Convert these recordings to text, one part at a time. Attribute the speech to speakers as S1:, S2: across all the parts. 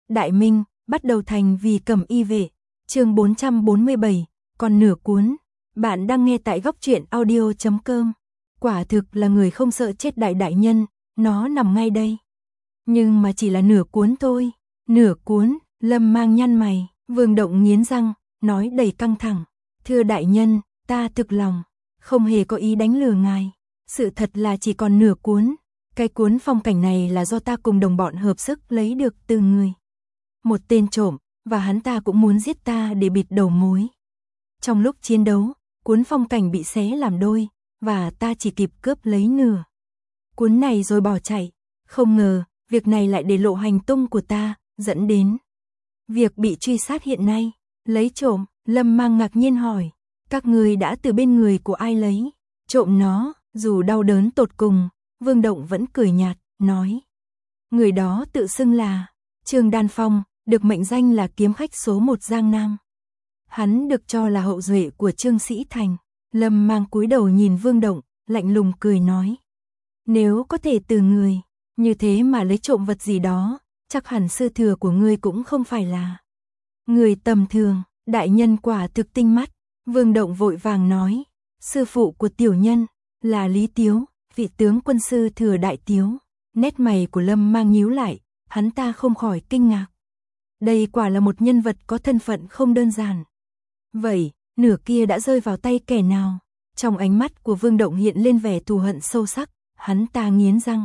S1: Đại Minh, bắt đầu thành vì Cẩm Y vệ. Chương 447, còn nửa cuốn. Bạn đang nghe tại góc truyện audio.com. Quả thực là người không sợ chết đại nhân, nó nằm ngay đây. Nhưng mà chỉ là nửa cuốn thôi. Nửa cuốn, Lâm Mang nhăn mày, Vương Động nghiến răng, nói đầy căng thẳng. Thưa đại nhân, ta thực lòng, không hề có ý đánh lừa ngài. Sự thật là chỉ còn nửa cuốn. Cái cuốn phong cảnh này là do ta cùng đồng bọn hợp sức lấy được từ người. Một tên trộm, và hắn ta cũng muốn giết ta để bịt đầu mối. Trong lúc chiến đấu, cuốn phong cảnh bị xé làm đôi, và ta chỉ kịp cướp lấy nửa cuốn này rồi bỏ chạy. Không ngờ, việc này lại để lộ hành tung của ta, dẫn đến việc bị truy sát hiện nay. Lấy trộm, Lâm Mang ngạc nhiên hỏi, các ngươi đã từ bên người của ai lấy trộm nó? Dù đau đớn tột cùng, Vương Động vẫn cười nhạt, nói. Người đó tự xưng là Trương Đan Phong, được mệnh danh là kiếm khách số 1 Giang Nam. Hắn được cho là hậu duệ của Trương Sĩ Thành. Lâm Mang cúi đầu nhìn Vương Động, lạnh lùng cười nói. Nếu có thể từ người như thế mà lấy trộm vật gì đó, chắc hẳn sư thừa của ngươi cũng không phải là người tầm thường. Đại nhân quả thực tinh mắt. Vương Động vội vàng nói. Sư phụ của tiểu nhân là Lý Tiếu, vị tướng quân sư thừa Đại Tiếu. Nét mày của Lâm Mang nhíu lại, hắn ta không khỏi kinh ngạc. Đây quả là một nhân vật có thân phận không đơn giản. Vậy, nửa kia đã rơi vào tay kẻ nào? Trong ánh mắt của Vương Động hiện lên vẻ thù hận sâu sắc, hắn ta nghiến răng.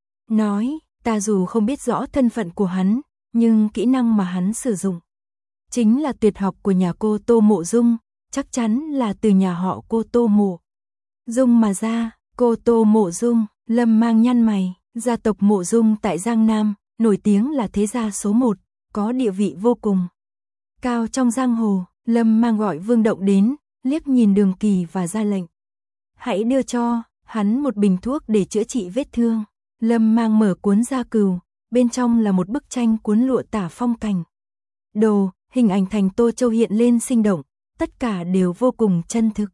S1: Nói, ta dù không biết rõ thân phận của hắn, nhưng kỹ năng mà hắn sử dụng chính là tuyệt học của nhà cô Tô Mộ Dung, chắc chắn là từ nhà họ cô Tô Mộ Dung mà ra. Cô Tô Mộ Dung, Lâm Mang nhăn mày, gia tộc Mộ Dung tại Giang Nam, nổi tiếng là thế gia số 1, có địa vị vô cùng cao trong giang hồ. Lâm Mang gọi Vương Động đến, liếc nhìn Đường Kỳ và ra lệnh. Hãy đưa cho hắn một bình thuốc để chữa trị vết thương. Lâm Mang mở cuốn gia cừu, bên trong là một bức tranh cuốn lụa tả phong cảnh. Đồ, hình ảnh thành Tô Châu hiện lên sinh động, tất cả đều vô cùng chân thực.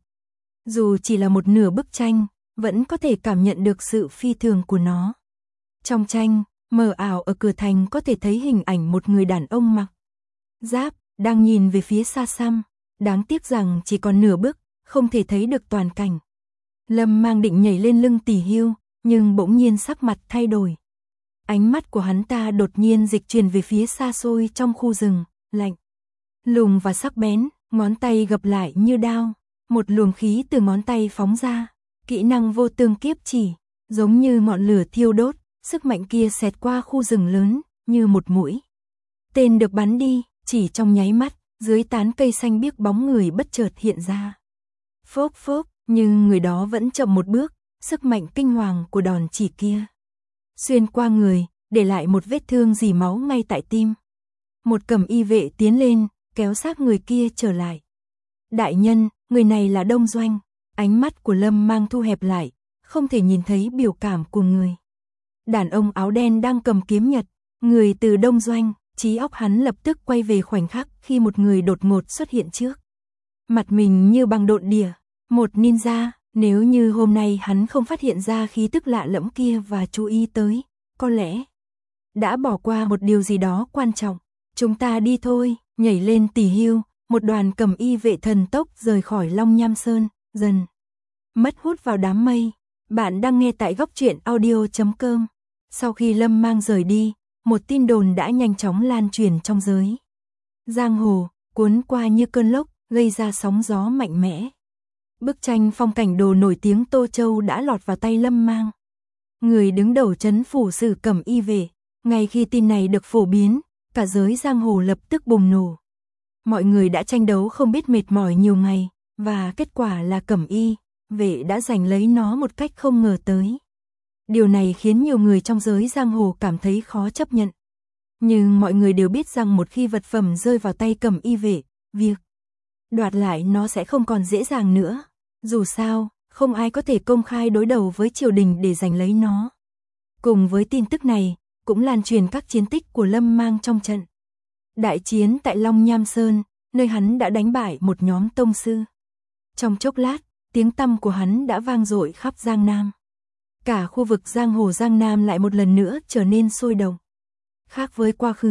S1: Dù chỉ là một nửa bức tranh, vẫn có thể cảm nhận được sự phi thường của nó. Trong tranh, mờ ảo ở cửa thành có thể thấy hình ảnh một người đàn ông mặc giáp, đang nhìn về phía xa xăm. Đáng tiếc rằng chỉ còn nửa bước, không thể thấy được toàn cảnh. Lâm Mang định nhảy lên lưng Tỷ Hưu, nhưng bỗng nhiên sắc mặt thay đổi. Ánh mắt của hắn ta đột nhiên dịch chuyển về phía xa xôi trong khu rừng, lạnh lùng và sắc bén, ngón tay gập lại như đao. Một luồng khí từ ngón tay phóng ra, kỹ năng vô tương kiếp chỉ, giống như ngọn lửa thiêu đốt, sức mạnh kia xẹt qua khu rừng lớn, như một mũi tên được bắn đi. Chỉ trong nháy mắt, dưới tán cây xanh biếc bóng người bất chợt hiện ra. Phốc phốc, nhưng người đó vẫn chậm một bước, sức mạnh kinh hoàng của đòn chỉ kia xuyên qua người, để lại một vết thương rỉ máu ngay tại tim. Một Cẩm Y vệ tiến lên, kéo xác người kia trở lại. Đại nhân, người này là Đông Doanh. Ánh mắt của Lâm Mang thu hẹp lại, không thể nhìn thấy biểu cảm của người đàn ông áo đen đang cầm kiếm nhật. Người từ Đông Doanh. Trí óc hắn lập tức quay về khoảnh khắc khi một người đột ngột xuất hiện trước mặt mình như bằng độn địa, một ninja. Nếu như hôm nay hắn không phát hiện ra khí tức lạ lẫm kia và chú ý tới, có lẽ đã bỏ qua một điều gì đó quan trọng. Chúng ta đi thôi. Nhảy lên Tỷ Hưu, một đoàn Cẩm Y vệ thần tốc rời khỏi Long Nham Sơn, dần mất hút vào đám mây. Bạn đang nghe tại góc truyện audio.com. Sau khi Lâm Mang rời đi, một tin đồn đã nhanh chóng lan truyền trong giới giang hồ, cuốn qua như cơn lốc, gây ra sóng gió mạnh mẽ. Bức tranh phong cảnh đồ nổi tiếng Tô Châu đã lọt vào tay Lâm Mang, người đứng đầu trấn phủ sử Cẩm Y vệ. Ngay khi tin này được phổ biến, cả giới giang hồ lập tức bùng nổ. Mọi người đã tranh đấu không biết mệt mỏi nhiều ngày, và kết quả là Cẩm Y vệ đã giành lấy nó một cách không ngờ tới. Điều này khiến nhiều người trong giới giang hồ cảm thấy khó chấp nhận. Nhưng mọi người đều biết rằng một khi vật phẩm rơi vào tay Cẩm Y vệ, việc đoạt lại nó sẽ không còn dễ dàng nữa. Dù sao, không ai có thể công khai đối đầu với triều đình để giành lấy nó. Cùng với tin tức này, cũng lan truyền các chiến tích của Lâm Mang trong trận đại chiến tại Long Nham Sơn, nơi hắn đã đánh bại một nhóm tông sư. Trong chốc lát, tiếng tăm của hắn đã vang dội khắp Giang Nam. Cả khu vực giang hồ Giang Nam lại một lần nữa trở nên sôi động. Khác với quá khứ,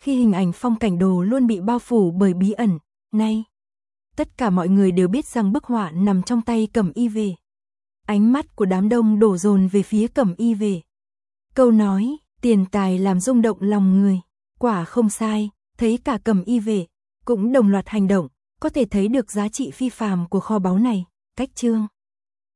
S1: khi hình ảnh phong cảnh đồ luôn bị bao phủ bởi bí ẩn. Nay, tất cả mọi người đều biết rằng bức họa nằm trong tay Cẩm Y Về. Ánh mắt của đám đông đổ dồn về phía Cẩm Y Về. Câu nói, tiền tài làm rung động lòng người, quả không sai, thấy cả Cẩm Y Về cũng đồng loạt hành động, có thể thấy được giá trị phi phàm của kho báu này. Cách chương